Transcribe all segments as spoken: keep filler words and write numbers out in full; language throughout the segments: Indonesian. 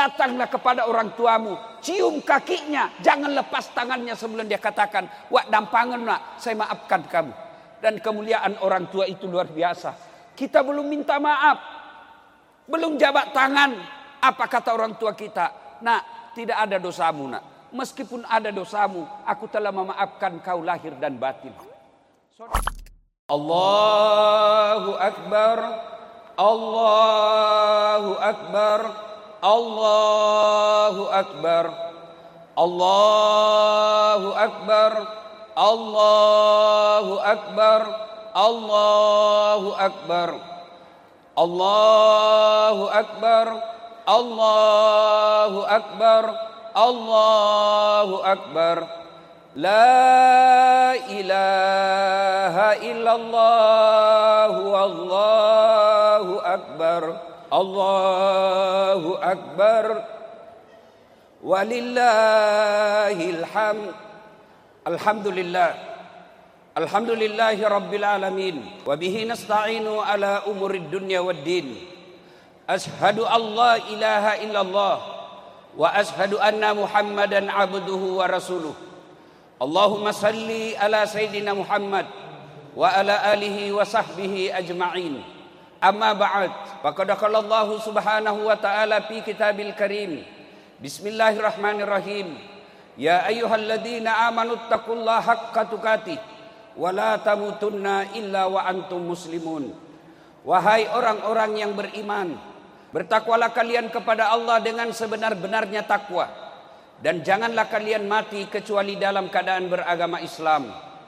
datanglah kepada orang tuamu, cium kakinya, jangan lepas tangannya sebelum dia katakan, wak dampangan nak, saya maafkan kamu. Dan kemuliaan orang tua itu luar biasa. Kita belum minta maaf, belum jabat tangan, apa kata orang tua kita? Nak, tidak ada dosamu nak. Meskipun ada dosamu, aku telah memaafkan kau lahir dan batin. Allahu Akbar, Allahu Akbar, Allahu Akbar, Allahu Akbar, Allahu Akbar, Allahu Akbar, Allahu Akbar, Allahu Akbar, Allahu Akbar. La ilaha illallah, wallahu akbar, Allahu akbar, walillahil hamd. Alhamdulillah, alhamdulillahi rabbil alamin, wa bihi nasta'inu ala umurid dunya waddin. Ashhadu an la ilaha illallah wa ashhadu anna Muhammadan abduhu wa rasuluh. Allahumma salli ala Sayyidina Muhammad wa ala alihi wa sahbihi ajma'in. Amma ba'd. Faqad qala Allah subhanahu wa ta'ala fi kitabil karim. Bismillahirrahmanirrahim. Ya ayyuhalladzina amanu taqullaha haqqa tuqatih wa la tamutunna illa wa antum muslimun. Wahai orang-orang yang beriman, bertakwalah kalian kepada Allah dengan sebenar-benarnya takwa. Dan janganlah kalian mati kecuali dalam keadaan beragama Islam.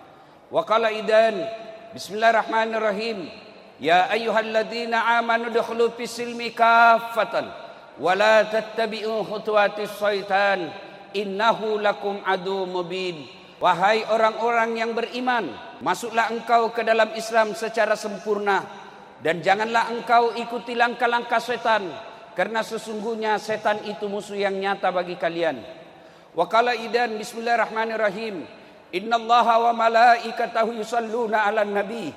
Wa qala idan, bismillahirrahmanirrahim. Ya ayyuhalladzina amanu dukhulu fis silmi kaffatan wa la tattabi'u khutuwatis syaitan innahu lakum adu mubin. Wahai orang-orang yang beriman, masuklah engkau ke dalam Islam secara sempurna dan janganlah engkau ikuti langkah-langkah setan, karena sesungguhnya setan itu musuh yang nyata bagi kalian. Wa qala idan, bismillahirrahmanirrahim. Innallaha wa malaikatahu yusalluna 'alan nabi.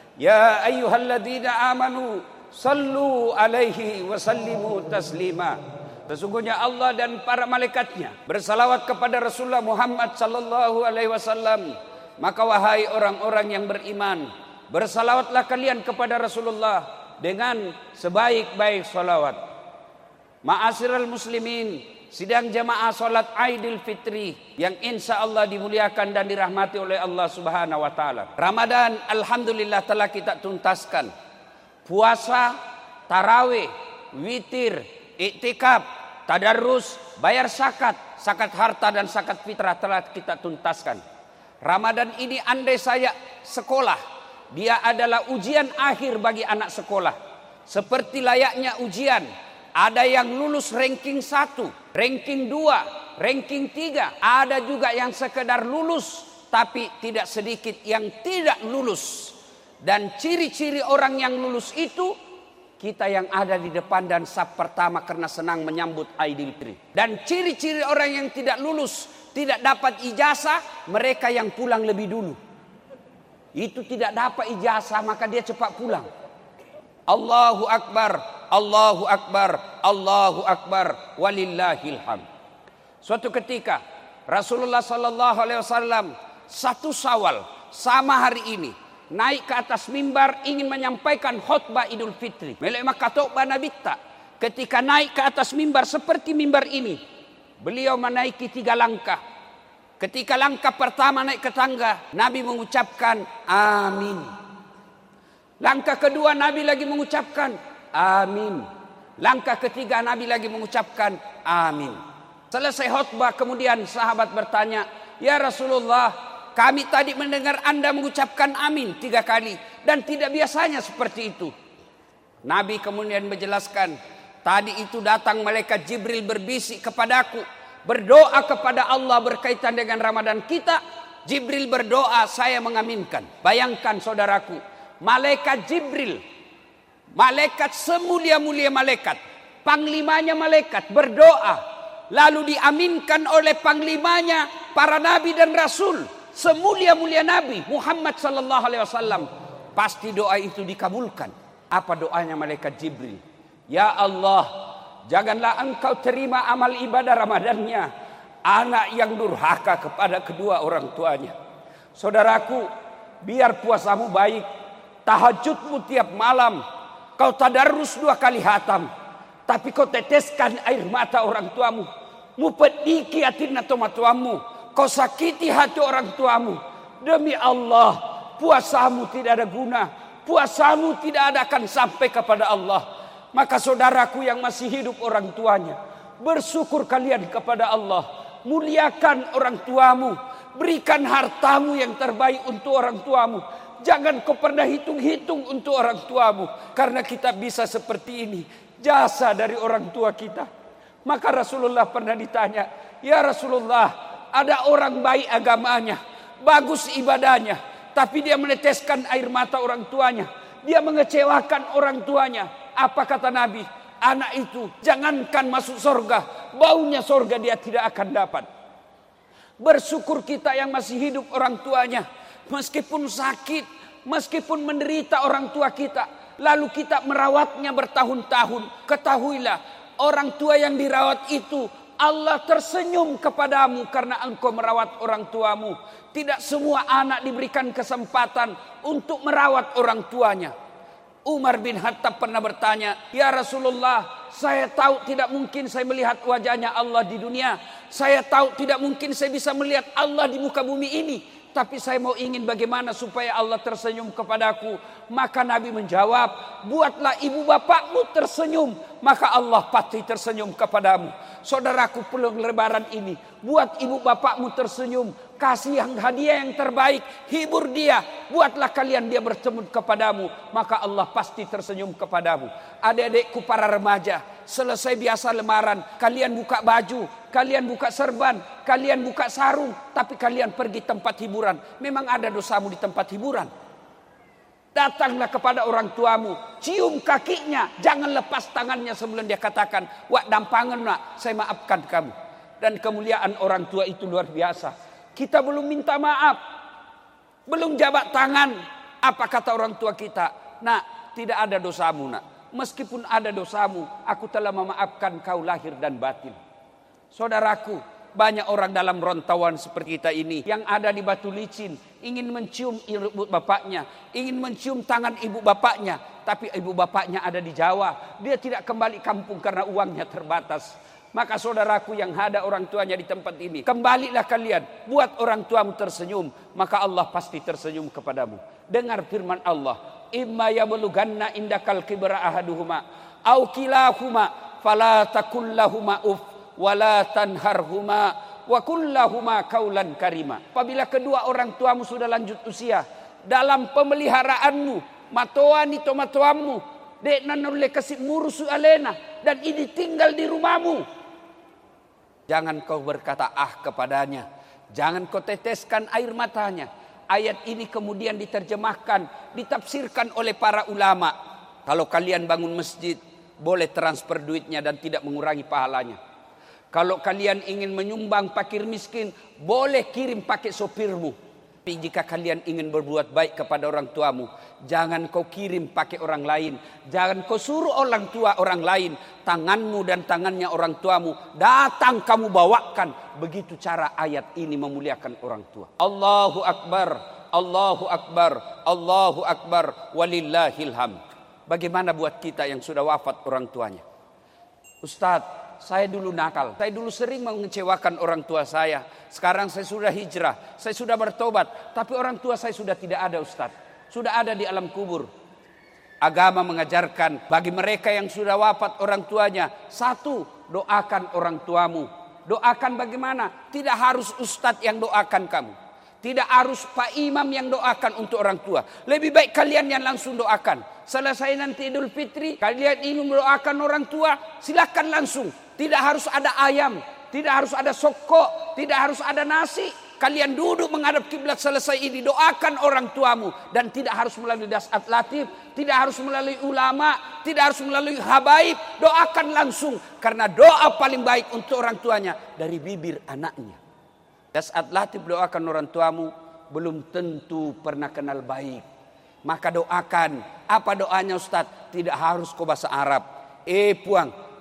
Ya ayyuhalladzina amanu sallu alaihi wa sallimu taslima. Sesungguhnya Allah dan para malaikatnya bersalawat kepada Rasulullah Muhammad sallallahu alaihi wasallam. Maka wahai orang-orang yang beriman, bersalawatlah kalian kepada Rasulullah dengan sebaik-baik salawat. Ma'asyiral muslimin, sidang jamaah salat Aidil Fitri yang insya Allah dimuliakan dan dirahmati oleh Allah Subhanahu wa taala. Ramadan alhamdulillah telah kita tuntaskan. Puasa, tarawih, witir, iktikaf, tadarrus, bayar zakat, zakat harta dan zakat fitrah telah kita tuntaskan. Ramadan ini andai saya sekolah, dia adalah ujian akhir bagi anak sekolah. Seperti layaknya ujian, ada yang lulus ranking satu, ranking dua, ranking tiga. Ada juga yang sekedar lulus, tapi tidak sedikit yang tidak lulus. Dan ciri-ciri orang yang lulus itu, kita yang ada di depan dan saf pertama karena senang menyambut Aidil Fitri. Dan ciri-ciri orang yang tidak lulus, tidak dapat ijazah, mereka yang pulang lebih dulu. Itu tidak dapat ijazah, maka dia cepat pulang. Allahu Akbar, Allahu Akbar, Allahu Akbar, walillahil hamd. Suatu ketika Rasulullah sallallahu alaihi wasallam satu Syawal sama hari ini naik ke atas mimbar ingin menyampaikan khutbah Idul Fitri. Melek maka khutbah Nabi tak. Ketika naik ke atas mimbar seperti mimbar ini, beliau menaiki tiga langkah. Ketika langkah pertama naik ke tangga, Nabi mengucapkan amin. Langkah kedua Nabi lagi mengucapkan amin. Langkah ketiga Nabi lagi mengucapkan amin. Selesai khutbah kemudian sahabat bertanya, ya Rasulullah, kami tadi mendengar Anda mengucapkan amin tiga kali dan tidak biasanya seperti itu. Nabi kemudian menjelaskan, tadi itu datang malaikat Jibril berbisik kepadaku, berdoa kepada Allah berkaitan dengan Ramadan kita. Jibril berdoa, saya mengaminkan. Bayangkan saudaraku, malaikat Jibril, malaikat semulia-mulia malaikat, panglimanya malaikat berdoa, lalu diaminkan oleh panglimanya para nabi dan rasul, semulia-mulia Nabi Muhammad sallallahu alaihi wasallam. Pasti doa itu dikabulkan. Apa doanya malaikat Jibril? Ya Allah, janganlah engkau terima amal ibadah Ramadannya anak yang durhaka kepada kedua orang tuanya. Saudaraku, biar puasamu baik, tahajudmu tiap malam, kau tadarus dua kali hatam, tapi kau teteskan air mata orang tuamu, mu pediki hati nato tuamu, kau sakiti hati orang tuamu. Demi Allah, puasamu tidak ada guna, puasamu tidak ada akan sampai kepada Allah. Maka saudaraku yang masih hidup orang tuanya, bersyukur kalian kepada Allah, muliakan orang tuamu, berikan hartamu yang terbaik untuk orang tuamu. Jangan kau pernah hitung-hitung untuk orang tuamu, karena kita bisa seperti ini, jasa dari orang tua kita. Maka Rasulullah pernah ditanya, ya Rasulullah, ada orang baik agamanya, bagus ibadahnya, tapi dia meneteskan air mata orang tuanya, dia mengecewakan orang tuanya. Apa kata Nabi? Anak itu jangankan masuk surga, baunya surga dia tidak akan dapat. Bersyukur kita yang masih hidup orang tuanya, meskipun sakit, meskipun menderita orang tua kita, lalu kita merawatnya bertahun-tahun. Ketahuilah, orang tua yang dirawat itu Allah tersenyum kepadamu karena engkau merawat orang tuamu. Tidak semua anak diberikan kesempatan untuk merawat orang tuanya. Umar bin Khattab pernah bertanya, ya Rasulullah, saya tahu tidak mungkin saya melihat wajahnya Allah di dunia. Saya tahu tidak mungkin saya bisa melihat Allah di muka bumi ini. Tapi saya mau ingin bagaimana supaya Allah tersenyum kepadaku. Maka Nabi menjawab, buatlah ibu bapakmu tersenyum, maka Allah pasti tersenyum kepadamu. Saudaraku, pulang lebaran ini, buat ibu bapakmu tersenyum, kasih yang hadiah yang terbaik, hibur dia, buatlah kalian dia bertemu kepadamu, maka Allah pasti tersenyum kepadamu. Adik-adikku para remaja, selesai biasa lemaran, kalian buka baju, kalian buka serban, kalian buka sarung, tapi kalian pergi tempat hiburan. Memang ada dosamu di tempat hiburan. Datanglah kepada orang tuamu, cium kakinya, jangan lepas tangannya sebelum dia katakan, wak dampangan nak, saya maafkan kamu. Dan kemuliaan orang tua itu luar biasa. Kita belum minta maaf, belum jabat tangan. Apa kata orang tua kita? Nak, tidak ada dosamu nak. Meskipun ada dosamu, aku telah memaafkan kau lahir dan batin. Saudaraku, banyak orang dalam rantauan seperti kita ini yang ada di Batu Licin, ingin mencium ibu bapaknya, ingin mencium tangan ibu bapaknya, tapi ibu bapaknya ada di Jawa. Dia tidak kembali kampung karena uangnya terbatas. Maka saudaraku yang ada orang tuanya di tempat ini, kembalilah kalian, buat orang tuamu tersenyum, maka Allah pasti tersenyum kepadamu. Dengar firman Allah, imma yablughanna indakal kibra ahaduhuma aw kilahuma fala takul lahuma uf wala tanharhuma wa kullahuma kaulan karima. Apabila kedua orang tuamu sudah lanjut usia, dalam pemeliharaanmu, matoani to matoamu, dek nanule kasih murusu alena, dan ini tinggal di rumahmu, jangan kau berkata ah kepadanya, jangan kau teteskan air matanya. Ayat ini kemudian diterjemahkan, ditafsirkan oleh para ulama. Kalau kalian bangun masjid, boleh transfer duitnya dan tidak mengurangi pahalanya. Kalau kalian ingin menyumbang fakir miskin, boleh kirim pakai sopirmu. Tapi jika kalian ingin berbuat baik kepada orang tuamu, jangan kau kirim pakai orang lain. Jangan kau suruh orang tua orang lain, tanganmu dan tangannya orang tuamu datang kamu bawakan. Begitu cara ayat ini memuliakan orang tua. Allahu Akbar, Allahu Akbar, Allahu Akbar, walillahil hamd. Bagaimana buat kita yang sudah wafat orang tuanya? Ustadz, saya dulu nakal, saya dulu sering mengecewakan orang tua saya. Sekarang saya sudah hijrah, saya sudah bertobat, tapi orang tua saya sudah tidak ada Ustaz, sudah ada di alam kubur. Agama mengajarkan bagi mereka yang sudah wafat orang tuanya, satu, doakan orang tuamu. Doakan bagaimana? Tidak harus Ustaz yang doakan kamu, tidak harus Pak Imam yang doakan untuk orang tua. Lebih baik kalian yang langsung doakan. Selesai nanti Idul Fitri, kalian ingin mendoakan orang tua, silakan langsung. Tidak harus ada ayam, tidak harus ada soko, tidak harus ada nasi. Kalian duduk menghadap kiblat, selesai ini doakan orang tuamu. Dan tidak harus melalui dasat latif, tidak harus melalui ulama, tidak harus melalui habaib. Doakan langsung, karena doa paling baik untuk orang tuanya dari bibir anaknya. Dasat latif doakan orang tuamu, belum tentu pernah kenal baik. Maka doakan. Apa doanya Ustaz? Tidak harus kau bahasa Arab. Eh puang,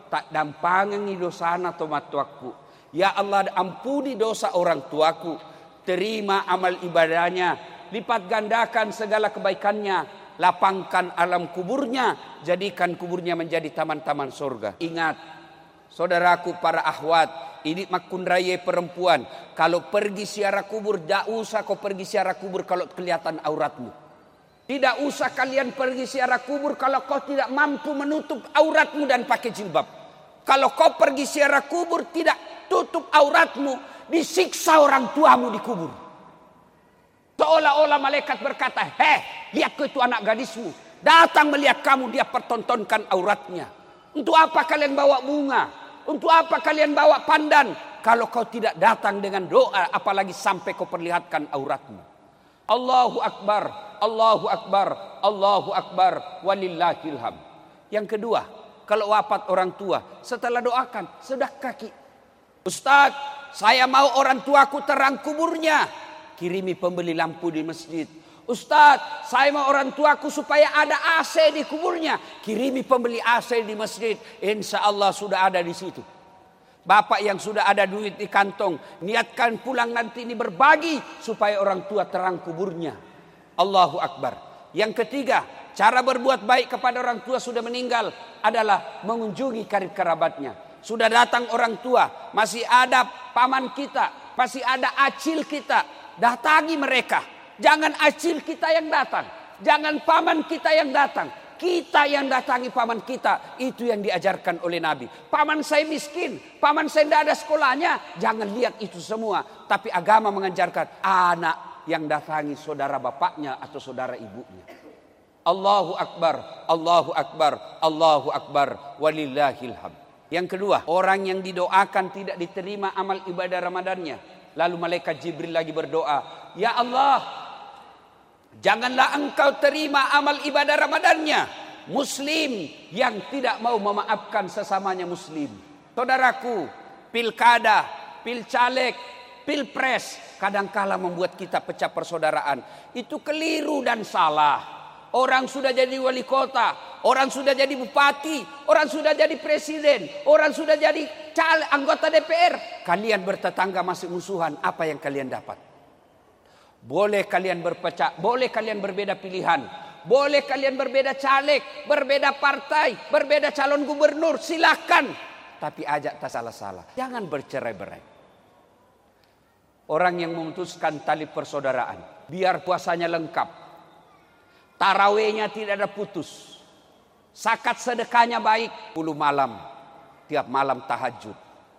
tak dampangi dosana tomatuaku. Ya Allah, ampuni dosa orang tuaku, terima amal ibadahnya, lipat gandakan segala kebaikannya, lapangkan alam kuburnya, jadikan kuburnya menjadi taman-taman surga. Ingat, saudaraku para akhwat, ini makun raya perempuan, kalau pergi ziarah kubur, tidak usah kau pergi ziarah kubur kalau kelihatan auratmu. Tidak usah kalian pergi ziarah kubur kalau kau tidak mampu menutup auratmu dan pakai jilbab. Kalau kau pergi ziarah kubur tidak tutup auratmu, disiksa orang tuamu di kubur. Seolah-olah malaikat berkata, heh, lihat kau itu anak gadismu, datang melihat kamu, dia pertontonkan auratnya. Untuk apa kalian bawa bunga? Untuk apa kalian bawa pandan? Kalau kau tidak datang dengan doa, apalagi sampai kau perlihatkan auratmu. Allahu Akbar, Allahu Akbar, Allahu Akbar, walillahil hamd. Yang kedua, kalau wafat orang tua, setelah doakan, sedekah ki. Ustaz, saya mau orang tuaku terang kuburnya, kirimi pembeli lampu di masjid. Ustaz, saya mau orang tuaku supaya ada A C di kuburnya, kirimi pembeli A C di masjid. Insya Allah sudah ada di situ. Bapak yang sudah ada duit di kantong, niatkan pulang nanti ini berbagi supaya orang tua terang kuburnya. Allahu Akbar. Yang ketiga, cara berbuat baik kepada orang tua sudah meninggal adalah mengunjungi karib kerabatnya. Sudah datang orang tua, masih ada paman kita, masih ada acil kita, datangi mereka. Jangan acil kita yang datang, jangan paman kita yang datang. Kita yang datangi paman kita, itu yang diajarkan oleh Nabi. Paman saya miskin, paman saya tidak ada sekolahnya, jangan lihat itu semua. Tapi agama mengajarkan anak yang datangi saudara bapaknya atau saudara ibunya. Allahu Akbar, Allahu Akbar, Allahu Akbar, walillahil hamd. Yang kedua, orang yang didoakan tidak diterima amal ibadah Ramadannya. Lalu malaikat Jibril lagi berdoa, ya Allah, janganlah engkau terima amal ibadah Ramadannya Muslim yang tidak mau memaafkan sesamanya Muslim. Saudaraku, pilkada, pilcaleg, pilpres kadangkala membuat kita pecah persaudaraan. Itu keliru dan salah. Orang sudah jadi wali kota, orang sudah jadi bupati, orang sudah jadi presiden, orang sudah jadi caleg, anggota D P R. Kalian bertetangga masih musuhan, apa yang kalian dapat? Boleh kalian berpecah, boleh kalian berbeda pilihan, boleh kalian berbeda caleg, berbeda partai, berbeda calon gubernur, silakan. Tapi ajak tak salah-salah, jangan bercerai-berai. Orang yang memutuskan tali persaudaraan, biar puasanya lengkap, tarawehnya tidak ada putus, zakat sedekahnya baik, sepuluh malam, tiap malam tahajud.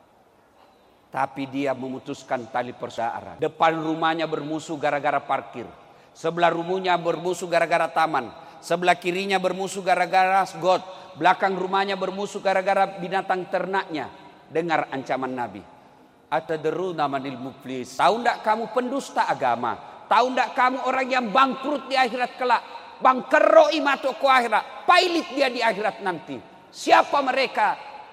Tapi dia memutuskan tali persaudaraan. Depan rumahnya bermusuh gara-gara parkir. Sebelah rumahnya bermusuh gara-gara taman. Sebelah kirinya bermusuh gara-gara got. Belakang rumahnya bermusuh gara-gara binatang ternaknya. Dengar ancaman Nabi. Atadruna manil muflis. Tahu enggak kamu pendusta agama? Tahu enggak kamu orang yang bangkrut di akhirat kelak? Bangkero imatoko akhirat. Pailit dia di akhirat nanti. Siapa mereka?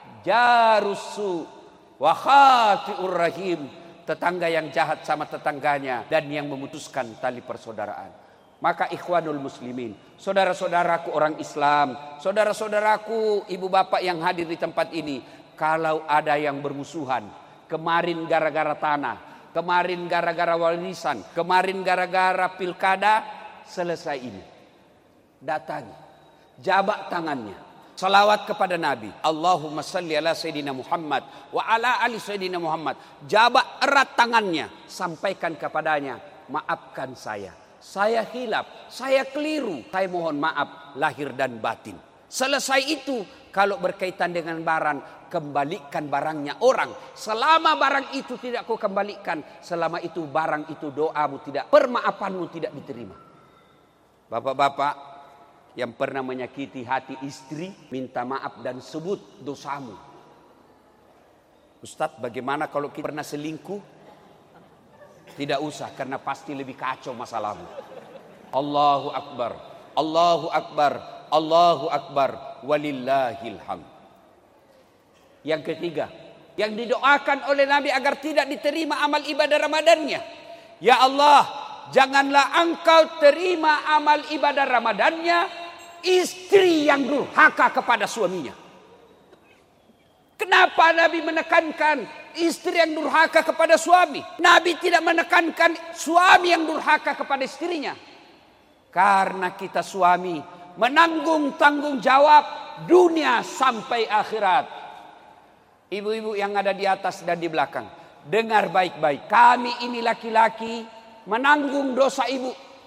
Jarusu wa khati'ur rahim, tetangga yang jahat sama tetangganya dan yang memutuskan tali persaudaraan. Maka ikhwanul muslimin, saudara-saudaraku orang Islam, saudara-saudaraku ibu bapak yang hadir di tempat ini, kalau ada yang bermusuhan, kemarin gara-gara tanah, kemarin gara-gara warisan, kemarin gara-gara pilkada, selesai ini, datangi, jabat tangannya, salawat kepada Nabi. Allahumma salli ala Sayyidina Muhammad wa ala ali Sayyidina Muhammad. Jabat erat tangannya, sampaikan kepadanya, maafkan saya. Saya hilaf, saya keliru. Saya mohon maaf lahir dan batin. Selesai itu, kalau berkaitan dengan barang, kembalikan barangnya orang. Selama barang itu tidak kau kembalikan, selama itu barang itu doamu tidak, permaafanmu tidak diterima. Bapak-bapak yang pernah menyakiti hati istri, minta maaf dan sebut dosamu. Ustadz, bagaimana kalau kita pernah selingkuh? Tidak usah, karena pasti lebih kacau masalahmu. Allahu Akbar, Allahu Akbar, Allahu Akbar, walillahil hamd. Yang ketiga, yang didoakan oleh Nabi agar tidak diterima amal ibadah Ramadannya. Ya Allah, janganlah engkau terima amal ibadah Ramadannya istri yang durhaka kepada suaminya. Kenapa Nabi menekankan istri yang durhaka kepada suami? Nabi tidak menekankan suami yang durhaka kepada istrinya. Karena kita suami menanggung tanggung jawab dunia sampai akhirat. Ibu-ibu yang ada di atas dan di belakang, dengar baik-baik. Kami ini laki-laki menanggung dosa ibu.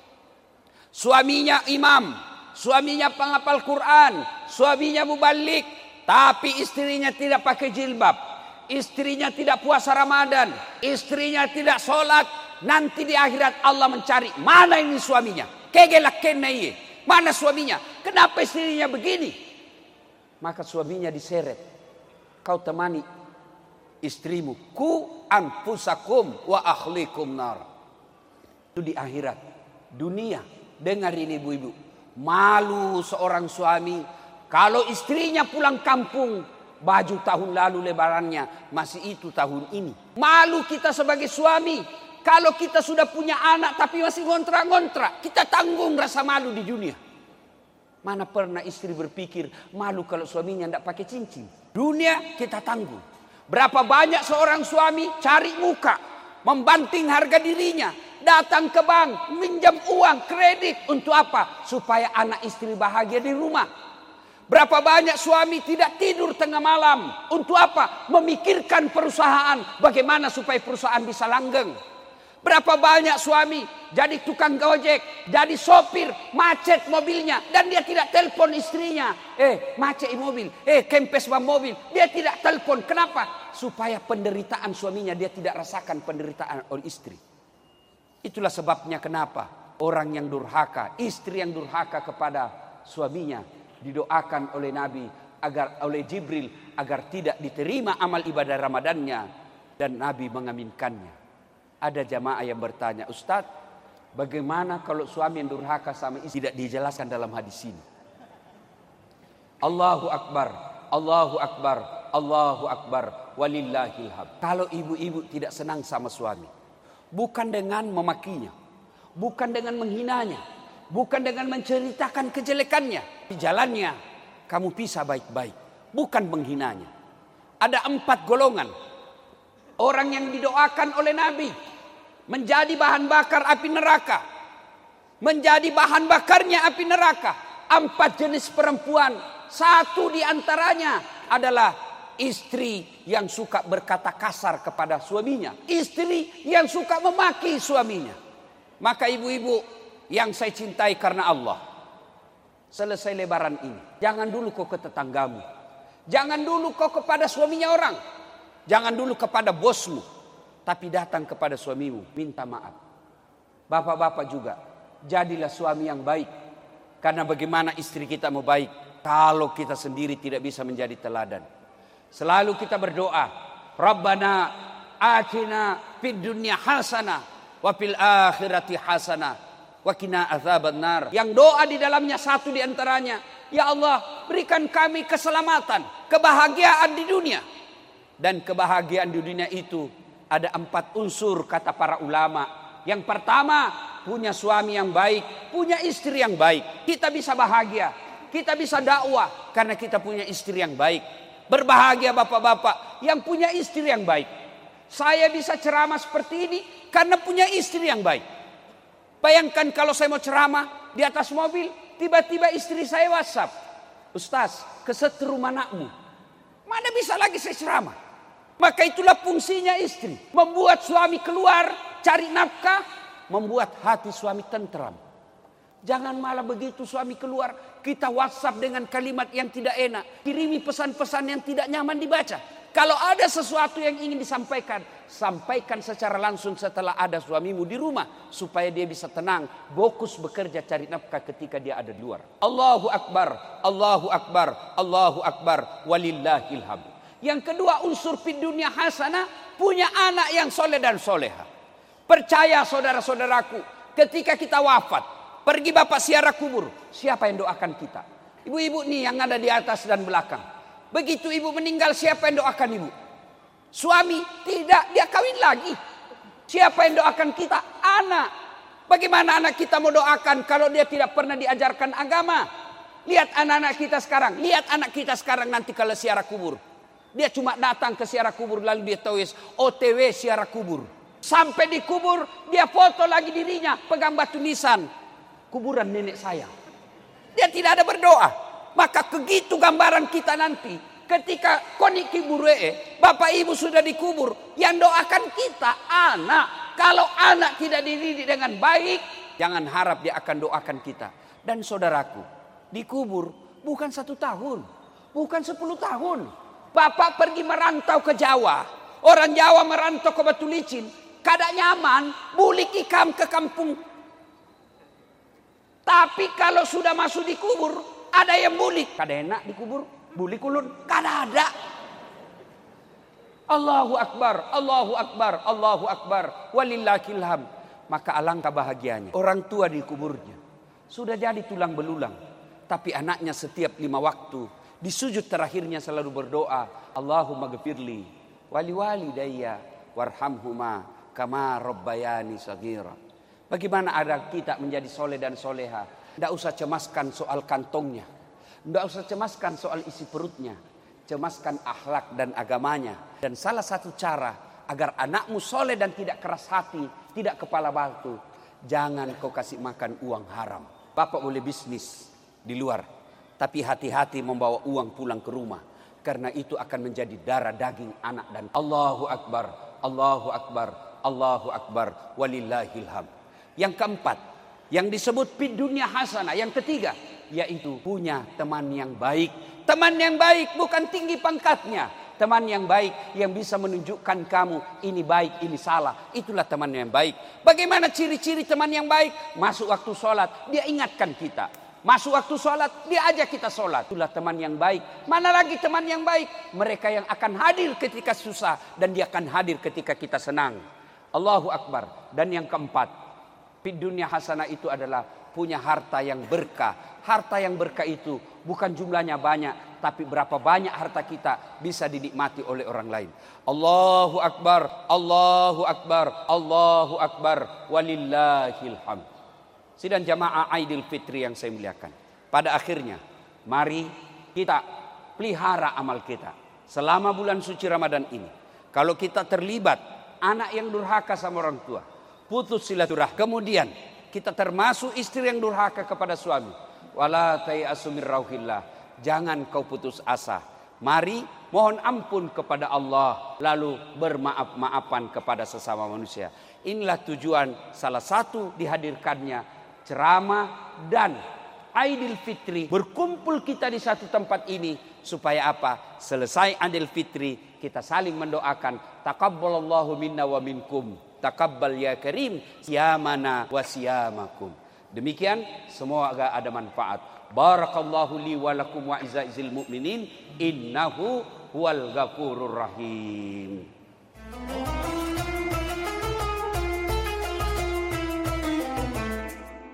Suaminya imam, suaminya penghafal Quran, suaminya mubalik, tapi istrinya tidak pakai jilbab, istrinya tidak puasa Ramadan, istrinya tidak sholat. Nanti di akhirat Allah mencari, mana ini suaminya? Kegelak kenai, mana suaminya? Kenapa istrinya begini? Maka suaminya diseret. Kau temani istrimu, ku anfusakum wa ahlikum nar. Itu di akhirat. Dunia, dengar ini ibu-ibu, malu seorang suami kalau istrinya pulang kampung, baju tahun lalu lebarannya masih itu tahun ini. Malu kita sebagai suami kalau kita sudah punya anak tapi masih ngontrak-ngontrak. Kita tanggung rasa malu di dunia. Mana pernah istri berpikir malu kalau suaminya tidak pakai cincin? Dunia kita tanggung. Berapa banyak seorang suami cari muka, membanting harga dirinya, datang ke bank, minjam uang, kredit. Untuk apa? Supaya anak istri bahagia di rumah. Berapa banyak suami tidak tidur tengah malam. Untuk apa? Memikirkan perusahaan. Bagaimana supaya perusahaan bisa langgeng. Berapa banyak suami jadi tukang gojek, jadi sopir, macet mobilnya. Dan dia tidak telepon istrinya. Eh, macet mobil. Eh, kempes ban mobil. Dia tidak telepon. Kenapa? Supaya penderitaan suaminya dia tidak rasakan penderitaan oleh istri. Itulah sebabnya kenapa orang yang durhaka, istri yang durhaka kepada suaminya, didoakan oleh Nabi agar oleh Jibril agar tidak diterima amal ibadah Ramadannya, dan Nabi mengaminkannya. Ada jamaah yang bertanya, Ustadz, bagaimana kalau suami yang durhaka sama istri? Tidak dijelaskan dalam hadis ini. Allahu Akbar, Allahu Akbar, Allahu Akbar, walillahil hamd. Kalau ibu-ibu tidak senang sama suami, bukan dengan memakinya, bukan dengan menghinanya, bukan dengan menceritakan kejelekannya. Di jalannya kamu pisah baik-baik, bukan menghinanya. Ada empat golongan orang yang didoakan oleh Nabi menjadi bahan bakar api neraka, menjadi bahan bakarnya api neraka. Empat jenis perempuan, satu di antaranya adalah istri yang suka berkata kasar kepada suaminya, istri yang suka memaki suaminya. Maka ibu-ibu yang saya cintai karena Allah, selesai lebaran ini, jangan dulu kau ke tetanggamu, jangan dulu kau kepada suaminya orang, jangan dulu kepada bosmu, tapi datang kepada suamimu, minta maaf. Bapak-bapak juga, jadilah suami yang baik. Karena bagaimana istri kita mau baik kalau kita sendiri tidak bisa menjadi teladan. Selalu kita berdoa, Rabbana atina fid dunya hasanah wa fil akhirati hasanah wa qina adzabannar. Yang doa di dalamnya satu di antaranya, ya Allah, berikan kami keselamatan, kebahagiaan di dunia. Dan kebahagiaan di dunia itu ada empat unsur kata para ulama. Yang pertama, punya suami yang baik, punya istri yang baik. Kita bisa bahagia, kita bisa dakwah karena kita punya istri yang baik. Berbahagia bapak-bapak yang punya istri yang baik. Saya bisa ceramah seperti ini karena punya istri yang baik. Bayangkan kalau saya mau ceramah di atas mobil, tiba-tiba istri saya WhatsApp, Ustaz, kesetrum anakmu. Mana bisa lagi saya ceramah? Maka itulah fungsinya istri. Membuat suami keluar, cari nafkah, membuat hati suami tentram. Jangan malah begitu suami keluar, kita WhatsApp dengan kalimat yang tidak enak. Kirimi pesan-pesan yang tidak nyaman dibaca. Kalau ada sesuatu yang ingin disampaikan, sampaikan secara langsung setelah ada suamimu di rumah. Supaya dia bisa tenang, fokus bekerja cari nafkah ketika dia ada di luar. Allahu Akbar, Allahu Akbar, Allahu Akbar, walillahil hamd. Yang kedua, unsur fid dunya hasanah, punya anak yang soleh dan soleha. Percaya saudara-saudaraku, ketika kita wafat, pergi bapak ziarah kubur, siapa yang doakan kita? Ibu-ibu nih yang ada di atas dan belakang. Begitu ibu meninggal, siapa yang doakan ibu? Suami? Tidak, dia kawin lagi. Siapa yang doakan kita? Anak. Bagaimana anak kita mau doakan kalau dia tidak pernah diajarkan agama? Lihat anak-anak kita sekarang, lihat anak kita sekarang nanti kalau ziarah kubur. Dia cuma datang ke ziarah kubur lalu dia tulis O T W ziarah kubur. Sampai di kubur dia foto lagi dirinya pegang batu nisan. Kuburan nenek saya. Dia tidak ada berdoa. Maka begitu gambaran kita nanti. Ketika konik kiburee, bapak ibu sudah dikubur. Yang doakan kita anak. Kalau anak tidak dididik dengan baik, jangan harap dia akan doakan kita. Dan saudaraku, dikubur bukan satu tahun. Bukan sepuluh tahun. Bapak pergi merantau ke Jawa. Orang Jawa merantau ke Batu Licin. Kada nyaman, bulik ikam ke kampung. Tapi kalau sudah masuk di kubur, ada yang bulik. Kada enak dikubur, bulik ulun. Kada ada. Allahu Akbar, Allahu Akbar, Allahu Akbar. Walillahil hamd. Maka alangkah bahagianya. Orang tua di kuburnya. Sudah jadi tulang belulang. Tapi anaknya setiap lima waktu. Di sujud terakhirnya selalu berdoa. Allahumma gfirli. Wali walidayya. Warhamhuma. Kama rabbayani saghira. Bagaimana ada kita menjadi soleh dan soleha. Tidak usah cemaskan soal kantongnya. Tidak usah cemaskan soal isi perutnya. Cemaskan akhlak dan agamanya. Dan salah satu cara agar anakmu soleh dan tidak keras hati, tidak kepala batu, jangan kau kasih makan uang haram. Bapak boleh bisnis di luar, tapi hati-hati membawa uang pulang ke rumah. Karena itu akan menjadi darah daging anak dan Allahu Akbar, Allahu Akbar, Allahu Akbar, walillahil hamd. Yang keempat, yang disebut fid dunya hasanah. Yang ketiga, yaitu punya teman yang baik. Teman yang baik bukan tinggi pangkatnya. Teman yang baik yang bisa menunjukkan kamu ini baik, ini salah. Itulah teman yang baik. Bagaimana ciri-ciri teman yang baik? Masuk waktu sholat, dia ingatkan kita. Masuk waktu sholat, dia ajak kita sholat. Itulah teman yang baik. Mana lagi teman yang baik? Mereka yang akan hadir ketika susah dan dia akan hadir ketika kita senang. Allahu Akbar. Dan yang keempat, fid dunya hasanah itu adalah punya harta yang berkah. Harta yang berkah itu bukan jumlahnya banyak, tapi berapa banyak harta kita bisa dinikmati oleh orang lain. Allahu Akbar, Allahu Akbar, Allahu Akbar, walillahil hamd. Sidang jamaah Aidil Fitri yang saya muliakan. Pada akhirnya, mari kita pelihara amal kita selama bulan suci Ramadan ini. Kalau kita terlibat anak yang durhaka sama orang tua, putus silaturahmi. Kemudian kita termasuk istri yang durhaka kepada suami. Wala tayasu mir rauhillah. Jangan kau putus asa. Mari mohon ampun kepada Allah. Lalu bermaaf-maafan kepada sesama manusia. Inilah tujuan salah satu dihadirkannya ceramah dan Aidil Fitri. Berkumpul kita di satu tempat ini. Supaya apa? Selesai Aidil Fitri kita saling mendoakan. Taqabbalallahu minna wa minkum. Taqabbal ya karim. Siyamana wa siyamakum. Demikian semoga ada manfaat. Barakallahu li wa lakum wa izza'il mu'minin. Innahu huwal ghafurur rahim.